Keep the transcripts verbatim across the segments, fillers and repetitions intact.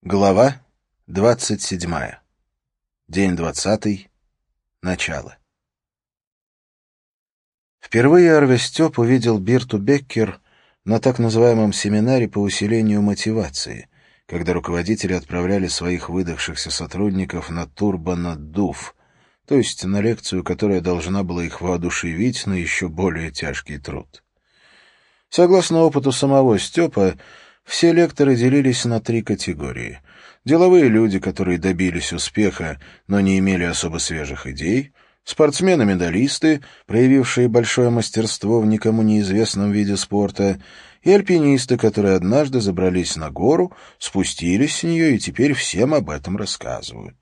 Глава двадцать седьмая. День двадцатый. Начало. Впервые Арве Степ увидел Бирту Беккер на так называемом семинаре по усилению мотивации, когда руководители отправляли своих выдохшихся сотрудников на турбонаддув, то есть на лекцию, которая должна была их воодушевить на еще более тяжкий труд. Согласно опыту самого Степа, все лекторы делились на три категории. Деловые люди, которые добились успеха, но не имели особо свежих идей, спортсмены-медалисты, проявившие большое мастерство в никому неизвестном виде спорта, и альпинисты, которые однажды забрались на гору, спустились с нее и теперь всем об этом рассказывают.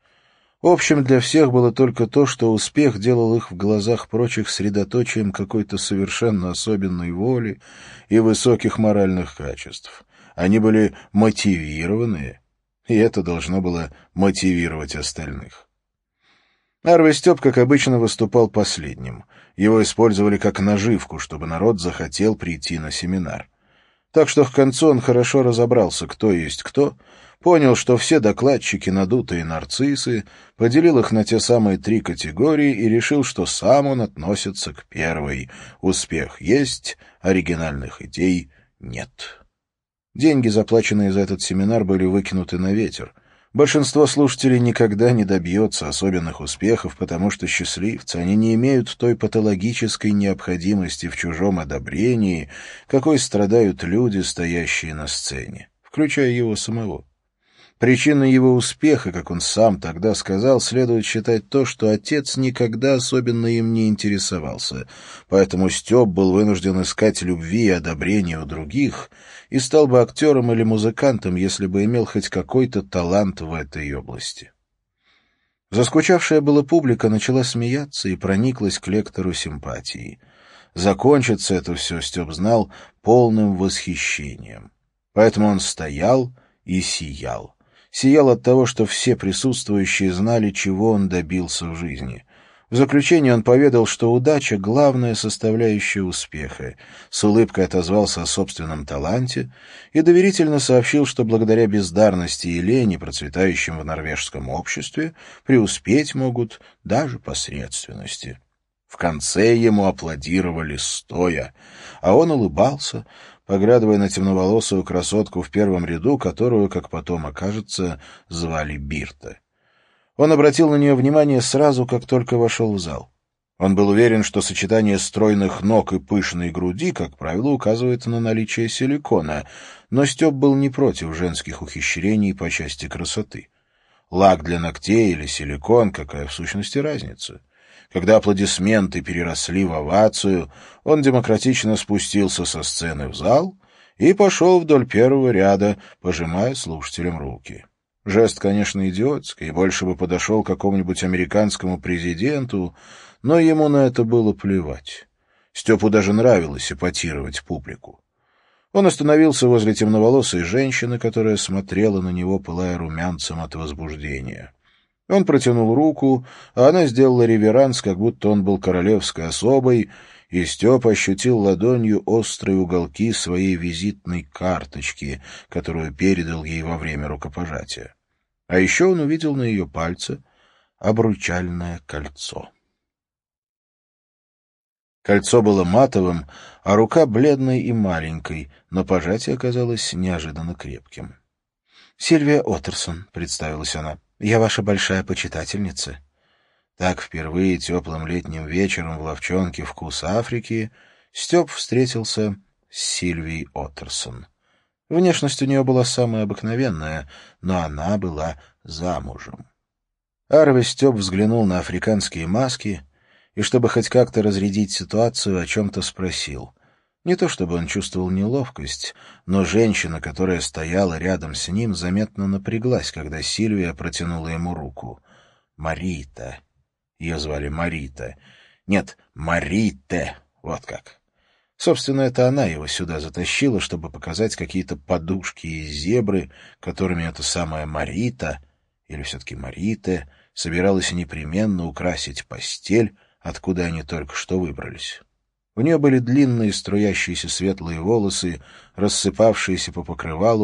Общим для всех было только то, что успех делал их в глазах прочих средоточием какой-то совершенно особенной воли и высоких моральных качеств. Они были мотивированные, и это должно было мотивировать остальных. Арве Степ, как обычно, выступал последним. Его использовали как наживку, чтобы народ захотел прийти на семинар. Так что к концу он хорошо разобрался, кто есть кто, понял, что все докладчики надутые нарциссы, поделил их на те самые три категории и решил, что сам он относится к первой. Успех есть, оригинальных идей нет. Деньги, заплаченные за этот семинар, были выкинуты на ветер. Большинство слушателей никогда не добьется особенных успехов, потому что счастливцы, они не имеют той патологической необходимости в чужом одобрении, какой страдают люди, стоящие на сцене, включая его самого. Причиной его успеха, как он сам тогда сказал, следует считать то, что отец никогда особенно им не интересовался, поэтому Степ был вынужден искать любви и одобрения у других и стал бы актером или музыкантом, если бы имел хоть какой-то талант в этой области. Заскучавшая была публика начала смеяться и прониклась к лектору симпатией. Закончится это все, Степ знал, полным восхищением. Поэтому он стоял и сиял. Сиял от того, что все присутствующие знали, чего он добился в жизни. В заключение он поведал, что удача — главная составляющая успеха, с улыбкой отозвался о собственном таланте и доверительно сообщил, что благодаря бездарности и лени, процветающим в норвежском обществе, преуспеть могут даже посредственности. В конце ему аплодировали стоя, а он улыбался, поглядывая на темноволосую красотку в первом ряду, которую, как потом окажется, звали Бирта. Он обратил на нее внимание сразу, как только вошел в зал. Он был уверен, что сочетание стройных ног и пышной груди, как правило, указывает на наличие силикона, но Степ был не против женских ухищрений по части красоты. Лак для ногтей или силикон — какая в сущности разница? Когда аплодисменты переросли в овацию, он демократично спустился со сцены в зал и пошел вдоль первого ряда, пожимая слушателям руки. Жест, конечно, идиотский, и больше бы подошел к какому-нибудь американскому президенту, но ему на это было плевать. Степу даже нравилось эпатировать публику. Он остановился возле темноволосой женщины, которая смотрела на него, пылая румянцем от возбуждения. Он протянул руку, а она сделала реверанс, как будто он был королевской особой, и Степ ощутил ладонью острые уголки своей визитной карточки, которую передал ей во время рукопожатия. А еще он увидел на ее пальце обручальное кольцо. Кольцо было матовым, а рука бледной и маленькой, но пожатие оказалось неожиданно крепким. — Сильвия Оттерсон, — представилась она. — Я ваша большая почитательница. Так впервые теплым летним вечером в ловчонке «Вкус Африки» Степ встретился с Сильвией Оттерсон. Внешность у нее была самая обыкновенная, но она была замужем. Арве Степ взглянул на африканские маски и, чтобы хоть как-то разрядить ситуацию, о чем-то спросил. Не то чтобы он чувствовал неловкость, но женщина, которая стояла рядом с ним, заметно напряглась, когда Сильвия протянула ему руку. Марита. Ее звали Марита. Нет, Марите. Вот как. Собственно, это она его сюда затащила, чтобы показать какие-то подушки и зебры, которыми эта самая Марита, или все-таки Марите, собиралась непременно украсить постель, откуда они только что выбрались. У нее были длинные струящиеся светлые волосы, рассыпавшиеся по покрывалу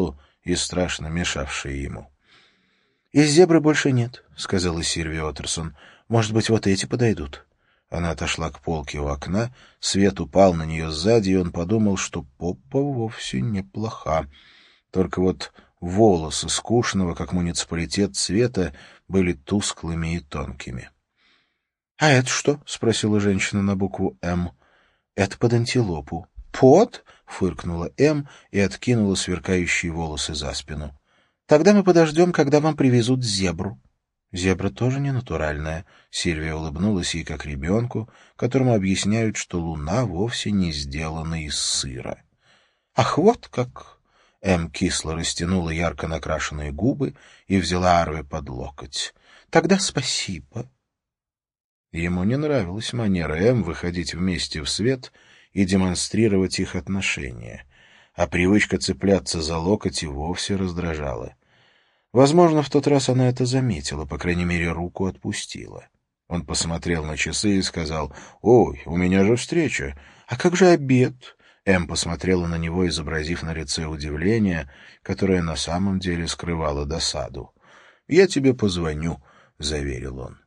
и страшно мешавшие ему. «Из зебры больше нет», — сказала Сильвия Оттерсон. «Может быть, вот эти подойдут?» Она отошла к полке у окна, свет упал на нее сзади, и он подумал, что попа вовсе неплоха. Только вот волосы скучного, как муниципалитет, цвета были тусклыми и тонкими. — А это что? — спросила женщина на букву «М». — Это под антилопу. — Под? — фыркнула М и откинула сверкающие волосы за спину. — Тогда мы подождем, когда вам привезут зебру. — Зебра тоже не натуральная. Сильвия улыбнулась ей как ребенку, которому объясняют, что луна вовсе не сделана из сыра. — Ах, вот как! М кисло растянула ярко накрашенные губы и взяла Арви под локоть. — Тогда спасибо. Ему не нравилась манера М выходить вместе в свет и демонстрировать их отношения, а привычка цепляться за локоть и вовсе раздражала. Возможно, в тот раз она это заметила, по крайней мере, руку отпустила. Он посмотрел на часы и сказал: «Ой, у меня же встреча. А как же обед?» Эм посмотрела на него, изобразив на лице удивление, которое на самом деле скрывало досаду. «Я тебе позвоню», — заверил он.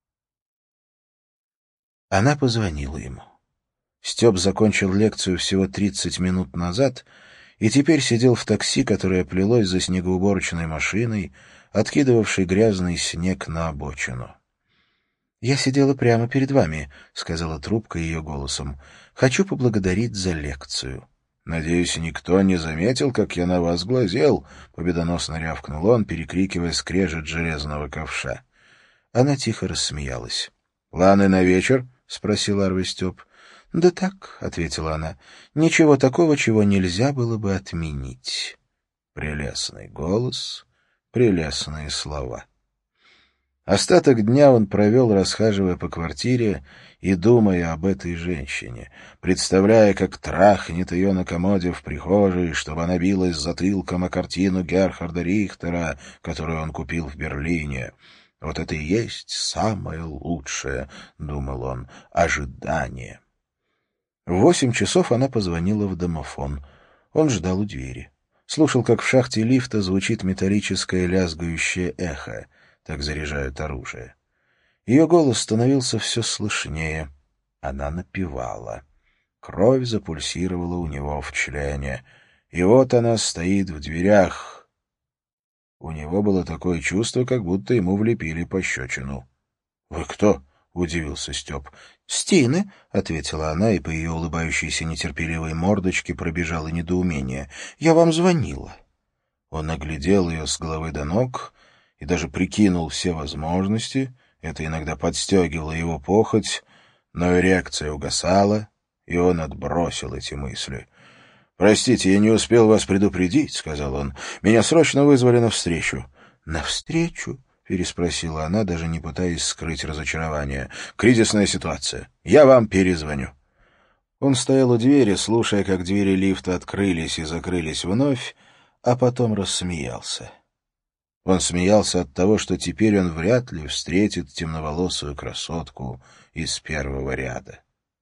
Она позвонила ему. Степ закончил лекцию всего тридцать минут назад и теперь сидел в такси, которое плелось за снегоуборочной машиной, откидывавшей грязный снег на обочину. «Я сидела прямо перед вами», — сказала трубка ее голосом. «Хочу поблагодарить за лекцию». «Надеюсь, никто не заметил, как я на вас глазел», — победоносно рявкнул он, перекрикивая скрежет железного ковша. Она тихо рассмеялась. «Планы на вечер?» — спросил Арви Степ. «Да так», — ответила она, — «ничего такого, чего нельзя было бы отменить». Прелестный голос, прелестные слова. Остаток дня он провел, расхаживая по квартире и думая об этой женщине, представляя, как трахнет ее на комоде в прихожей, чтобы она билась затылком о картину Герхарда Рихтера, которую он купил в Берлине. «Вот это и есть самое лучшее», — думал он, — «ожидание». В восемь часов она позвонила в домофон. Он ждал у двери. Слушал, как в шахте лифта звучит металлическое лязгающее эхо. Так заряжают оружие. Ее голос становился все слышнее. Она напевала. Кровь запульсировала у него в члене. И вот она стоит в дверях. У него было такое чувство, как будто ему влепили пощечину. — Вы кто? — удивился Степ. — Стины, — ответила она, и по ее улыбающейся нетерпеливой мордочке пробежало недоумение. — Я вам звонила. Он оглядел ее с головы до ног и даже прикинул все возможности. Это иногда подстегивало его похоть, но реакция угасала, и он отбросил эти мысли. «Простите, я не успел вас предупредить», — сказал он. «Меня срочно вызвали навстречу». «Навстречу?» — переспросила она, даже не пытаясь скрыть разочарование. «Кризисная ситуация. Я вам перезвоню». Он стоял у двери, слушая, как двери лифта открылись и закрылись вновь, а потом рассмеялся. Он смеялся от того, что теперь он вряд ли встретит темноволосую красотку из первого ряда.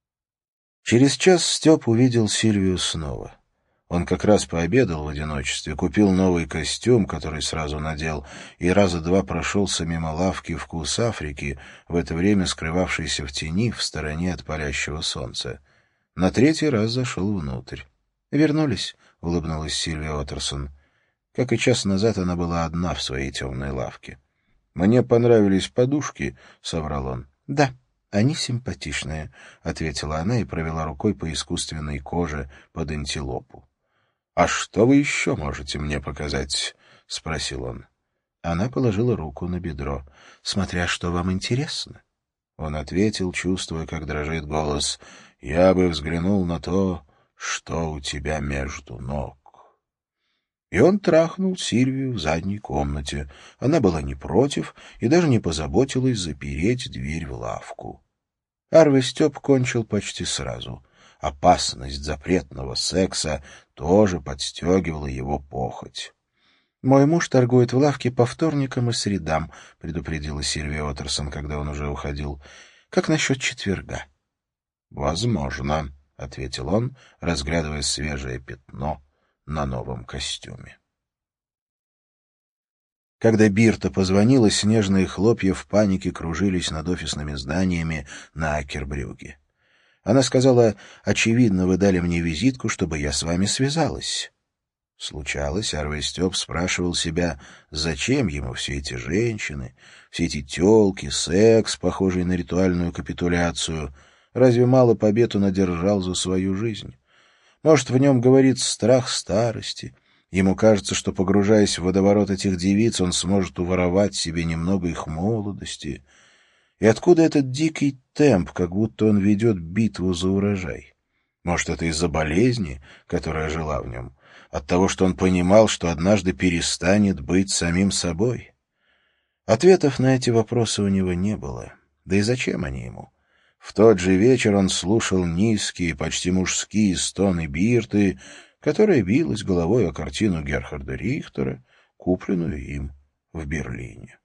Через час Степ увидел Сильвию снова. Он как раз пообедал в одиночестве, купил новый костюм, который сразу надел, и раза два прошелся мимо лавки «Вкус Африки», в это время скрывавшейся в тени в стороне от палящего солнца. На третий раз зашел внутрь. «Вернулись», — улыбнулась Сильвия Оттерсон. Как и час назад она была одна в своей темной лавке. «Мне понравились подушки», — соврал он. «Да, они симпатичные», — ответила она и провела рукой по искусственной коже под антилопу. «А что вы еще можете мне показать?» — спросил он. Она положила руку на бедро. «Смотря что вам интересно». Он ответил, чувствуя, как дрожит голос. «Я бы взглянул на то, что у тебя между ног». И он трахнул Сильвию в задней комнате. Она была не против и даже не позаботилась запереть дверь в лавку. Арви Степ кончил почти сразу. Опасность запретного секса тоже подстегивала его похоть. «Мой муж торгует в лавке по вторникам и средам», — предупредила Сильвия Оттерсон, когда он уже уходил. «Как насчет четверга?» «Возможно», — ответил он, разглядывая свежее пятно на новом костюме. Когда Бирта позвонила, снежные хлопья в панике кружились над офисными зданиями на Акербрюге. Она сказала: «Очевидно, вы дали мне визитку, чтобы я с вами связалась». Случалось, Арвей Степ спрашивал себя, зачем ему все эти женщины, все эти тёлки, секс, похожий на ритуальную капитуляцию. Разве мало побед он одержал за свою жизнь? Может, в нем говорит страх старости. Ему кажется, что, погружаясь в водоворот этих девиц, он сможет уворовать себе немного их молодости. И откуда этот дикий темп, как будто он ведет битву за урожай? Может, это из-за болезни, которая жила в нем? От того, что он понимал, что однажды перестанет быть самим собой? Ответов на эти вопросы у него не было. Да и зачем они ему? В тот же вечер он слушал низкие, почти мужские стоны Бирты, которая билась головой о картину Герхарда Рихтера, купленную им в Берлине.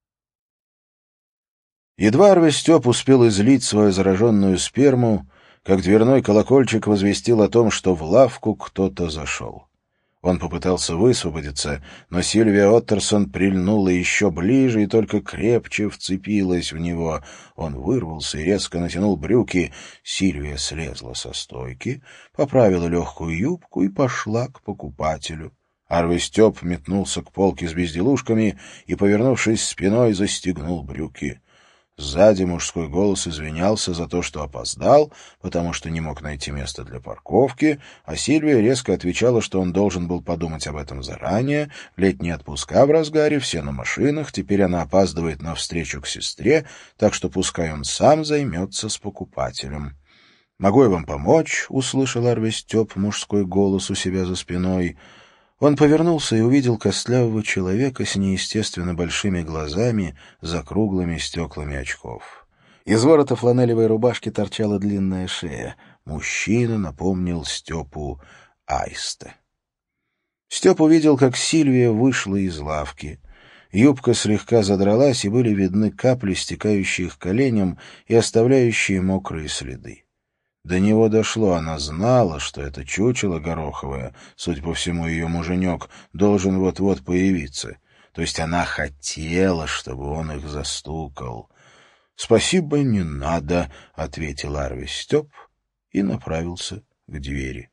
Едва Арвей Степ успел излить свою зараженную сперму, как дверной колокольчик возвестил о том, что в лавку кто-то зашел. Он попытался высвободиться, но Сильвия Оттерсон прильнула еще ближе и только крепче вцепилась в него. Он вырвался и резко натянул брюки. Сильвия слезла со стойки, поправила легкую юбку и пошла к покупателю. Арвей Степ метнулся к полке с безделушками и, повернувшись спиной, застегнул брюки. Сзади мужской голос извинялся за то, что опоздал, потому что не мог найти место для парковки, а Сильвия резко отвечала, что он должен был подумать об этом заранее, летние отпуска в разгаре, все на машинах, теперь она опаздывает на встречу к сестре, так что пускай он сам займется с покупателем. «Могу я вам помочь?» — услышал Арвей Степ мужской голос у себя за спиной. Он повернулся и увидел костлявого человека с неестественно большими глазами за круглыми стеклами очков. Из ворота фланелевой рубашки торчала длинная шея. Мужчина напомнил Степу аиста. Степ увидел, как Сильвия вышла из лавки. Юбка слегка задралась, и были видны капли, стекающие к коленям и оставляющие мокрые следы. До него дошло, она знала, что это чучело гороховое, судя по всему, ее муженек, должен вот-вот появиться. То есть она хотела, чтобы он их застукал. «Спасибо, не надо», — ответил Арвей Степ и направился к двери.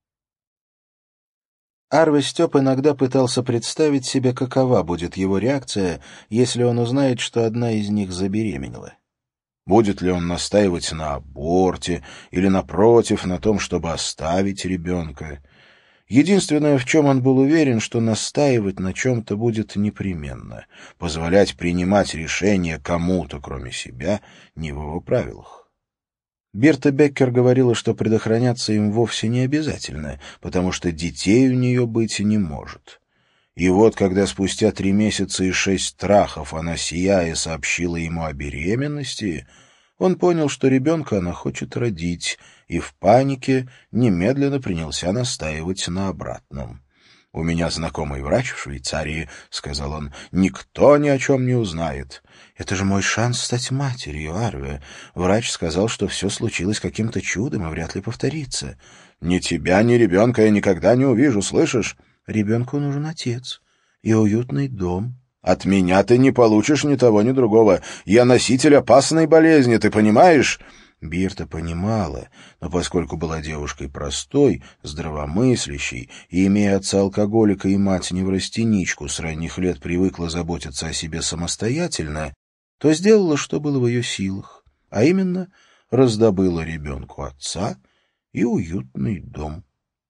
Арвей Степ иногда пытался представить себе, какова будет его реакция, если он узнает, что одна из них забеременела. Будет ли он настаивать на аборте или, напротив, на том, чтобы оставить ребенка? Единственное, в чем он был уверен, что настаивать на чем-то будет непременно. Позволять принимать решения кому-то, кроме себя, не в его правилах. Бирта Беккер говорила, что предохраняться им вовсе не обязательно, потому что детей у нее быть не может. И вот, когда спустя три месяца и шесть трахов она, сияя, сообщила ему о беременности, он понял, что ребенка она хочет родить, и в панике немедленно принялся настаивать на обратном. «У меня знакомый врач в Швейцарии», — сказал он, — «никто ни о чем не узнает». «Это же мой шанс стать матерью, Арве. Врач сказал, что все случилось каким-то чудом и вряд ли повторится». «Ни тебя, ни ребенка я никогда не увижу, слышишь?» «Ребенку нужен отец и уютный дом». «От меня ты не получишь ни того, ни другого. Я носитель опасной болезни, ты понимаешь?» Бирта понимала, но поскольку была девушкой простой, здравомыслящей, и, имея отца-алкоголика и мать-неврастеничку, с ранних лет привыкла заботиться о себе самостоятельно, то сделала, что было в ее силах, а именно раздобыла ребенку отца и уютный дом.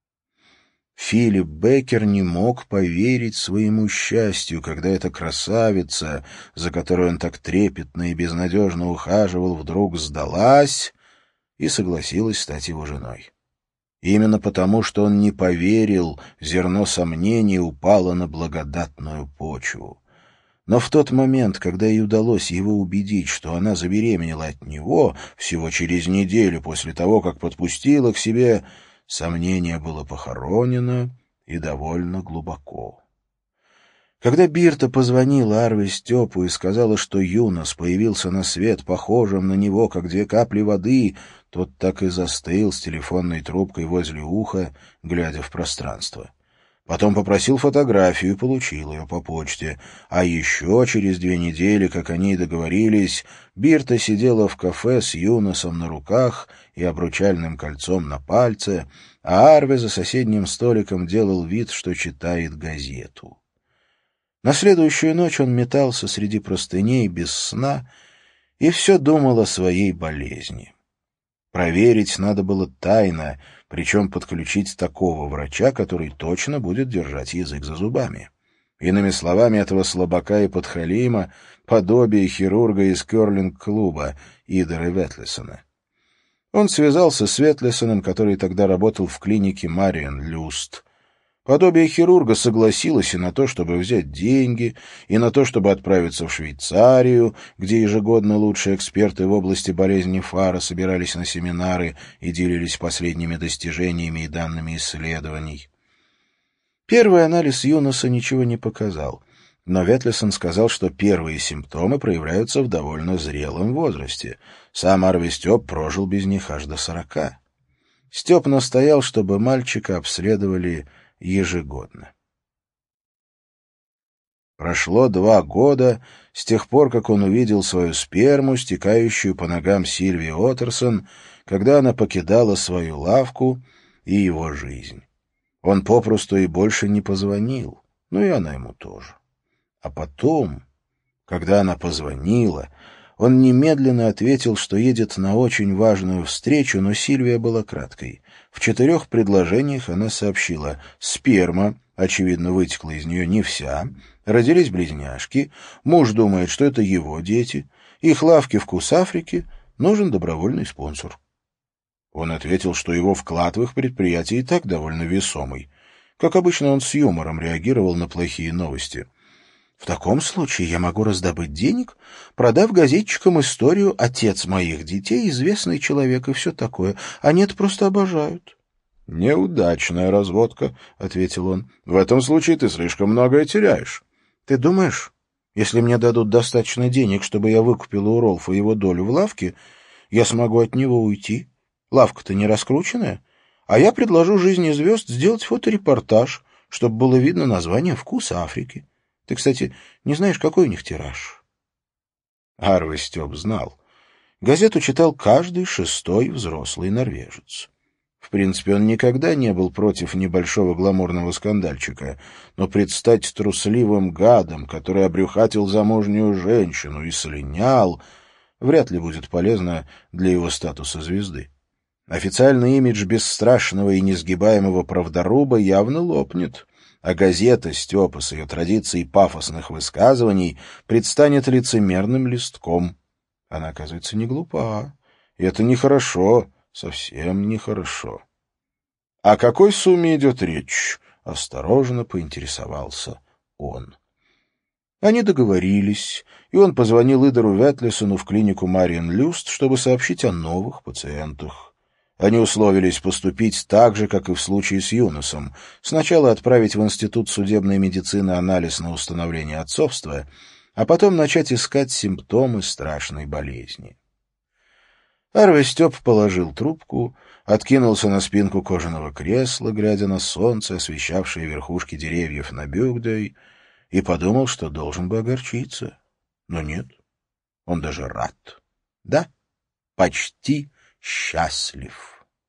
Филипп Беккер не мог поверить своему счастью, когда эта красавица, за которой он так трепетно и безнадежно ухаживал, вдруг сдалась и согласилась стать его женой. Именно потому, что он не поверил, зерно сомнений упало на благодатную почву. Но в тот момент, когда ей удалось его убедить, что она забеременела от него, всего через неделю после того, как подпустила к себе, сомнение было похоронено и довольно глубоко. Когда Бирта позвонила Арвей Степу и сказала, что Юнос появился на свет похожим на него, как две капли воды, тот так и застыл с телефонной трубкой возле уха, глядя в пространство. Потом попросил фотографию и получил ее по почте. А еще через две недели, как они и договорились, Бирта сидела в кафе с Юносом на руках и обручальным кольцом на пальце, а Арве за соседним столиком делал вид, что читает газету. На следующую ночь он метался среди простыней без сна и все думал о своей болезни. Проверить надо было тайно, причем подключить такого врача, который точно будет держать язык за зубами. Иными словами, этого слабака и подхалима, подобие хирурга из керлинг-клуба Идера Ветлесона. Он связался с Ветлесоном, который тогда работал в клинике Мариен Люст. Подобие хирурга согласилось и на то, чтобы взять деньги, и на то, чтобы отправиться в Швейцарию, где ежегодно лучшие эксперты в области болезни Фара собирались на семинары и делились последними достижениями и данными исследований. Первый анализ Юноса ничего не показал, но Ветлесон сказал, что первые симптомы проявляются в довольно зрелом возрасте. Сам Арве Степ прожил без них аж до сорока. Степ настоял, чтобы мальчика обследовали ежегодно. Прошло два года с тех пор, как он увидел свою сперму, стекающую по ногам Сильвии Оттерсон, когда она покидала свою лавку и его жизнь. Он попросту и больше не позвонил, ну и она ему тоже. А потом, когда она позвонила, он немедленно ответил, что едет на очень важную встречу, но Сильвия была краткой. В четырех предложениях она сообщила: сперма, очевидно, вытекла из нее не вся, родились близняшки, муж думает, что это его дети, их лавки «Вкус Африки», нужен добровольный спонсор. Он ответил, что его вклад в их предприятие и так довольно весомый. Как обычно, он с юмором реагировал на плохие новости. В таком случае я могу раздобыть денег, продав газетчикам историю «Отец моих детей, известный человек» и все такое. Они это просто обожают. — Неудачная разводка, — ответил он. — В этом случае ты слишком многое теряешь. — Ты думаешь, если мне дадут достаточно денег, чтобы я выкупила у Ролфа его долю в лавке, я смогу от него уйти? Лавка-то не раскрученная. А я предложу «Жизни звезд» сделать фоторепортаж, чтобы было видно название «Вкус Африки». Ты, кстати, не знаешь, какой у них тираж? Арве Степ знал. Газету читал каждый шестой взрослый норвежец. В принципе, он никогда не был против небольшого гламурного скандальчика, но предстать трусливым гадом, который обрюхатил замужнюю женщину и слинял, вряд ли будет полезно для его статуса звезды. Официальный имидж бесстрашного и несгибаемого правдоруба явно лопнет, а газета Степа с ее традицией пафосных высказываний предстанет лицемерным листком. Она, оказывается, не глупа. И это нехорошо, совсем нехорошо. — О какой сумме идет речь? — осторожно поинтересовался он. Они договорились, и он позвонил Идеру Ветлесону в клинику Мариен Люст, чтобы сообщить о новых пациентах. Они условились поступить так же, как и в случае с Юносом. Сначала отправить в Институт судебной медицины анализ на установление отцовства, а потом начать искать симптомы страшной болезни. Арве Степ положил трубку, откинулся на спинку кожаного кресла, глядя на солнце, освещавшее верхушки деревьев на Бюгдой, и подумал, что должен бы огорчиться. Но нет, он даже рад. Да, почти счастлив.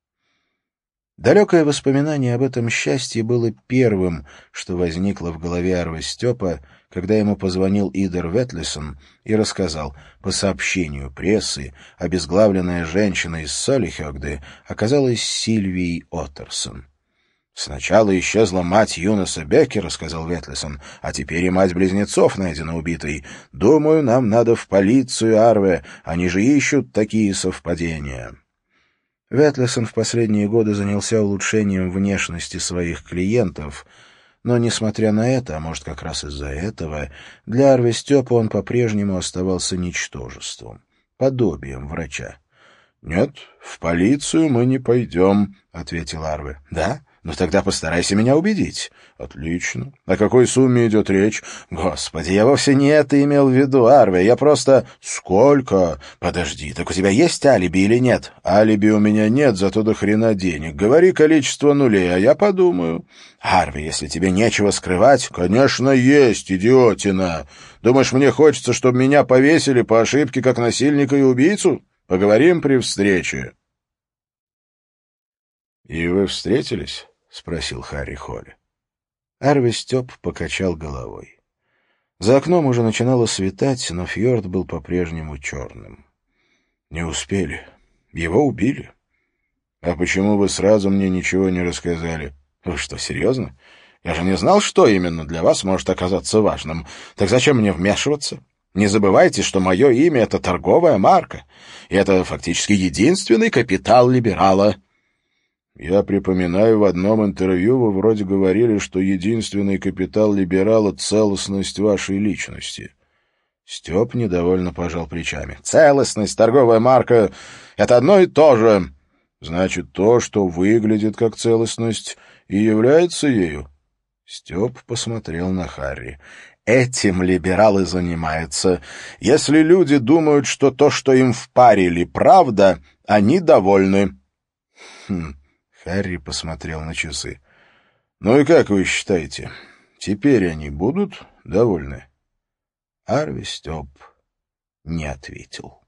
Далекое воспоминание об этом счастье было первым, что возникло в голове Арве Степа, когда ему позвонил Идер Ветлесон и рассказал: по сообщению прессы, обезглавленная женщина из Солихёгде оказалась Сильвией Оттерсон. «Сначала исчезла мать Юноса Беккера», — сказал Ветлесон, — «а теперь и мать близнецов найдена убитой. Думаю, нам надо в полицию, Арве, они же ищут такие совпадения». Ветлесон в последние годы занялся улучшением внешности своих клиентов, но, несмотря на это, а может, как раз из-за этого, для Арве Степа он по-прежнему оставался ничтожеством, подобием врача. — Нет, в полицию мы не пойдем, — ответил Арве. — Да? Ну тогда постарайся меня убедить. Отлично. О какой сумме идет речь? Господи, я вовсе не это имел в виду, Арви. Я просто... Сколько? Подожди, так у тебя есть алиби или нет? Алиби у меня нет, зато до хрена денег. Говори количество нулей, а я подумаю. Арви, если тебе нечего скрывать... Конечно, есть, идиотина. Думаешь, мне хочется, чтобы меня повесили по ошибке как насильника и убийцу? Поговорим при встрече. И вы встретились? — спросил Харри Холли. Арви Степ покачал головой. За окном уже начинало светать, но фьорд был по-прежнему черным. Не успели. Его убили. А почему вы сразу мне ничего не рассказали? Вы что, серьезно? Я же не знал, что именно для вас может оказаться важным. Так зачем мне вмешиваться? Не забывайте, что мое имя — это торговая марка, и это фактически единственный капитал либерала. Я припоминаю, в одном интервью вы вроде говорили, что единственный капитал либерала — целостность вашей личности. Степ недовольно пожал плечами. Целостность, торговая марка — это одно и то же. Значит, то, что выглядит как целостность, и является ею. Степ посмотрел на Харри. Этим либералы занимаются. Если люди думают, что то, что им впарили, правда, они довольны. Хм... Харри посмотрел на часы. «Ну и как вы считаете, теперь они будут довольны?» Арви Степ не ответил.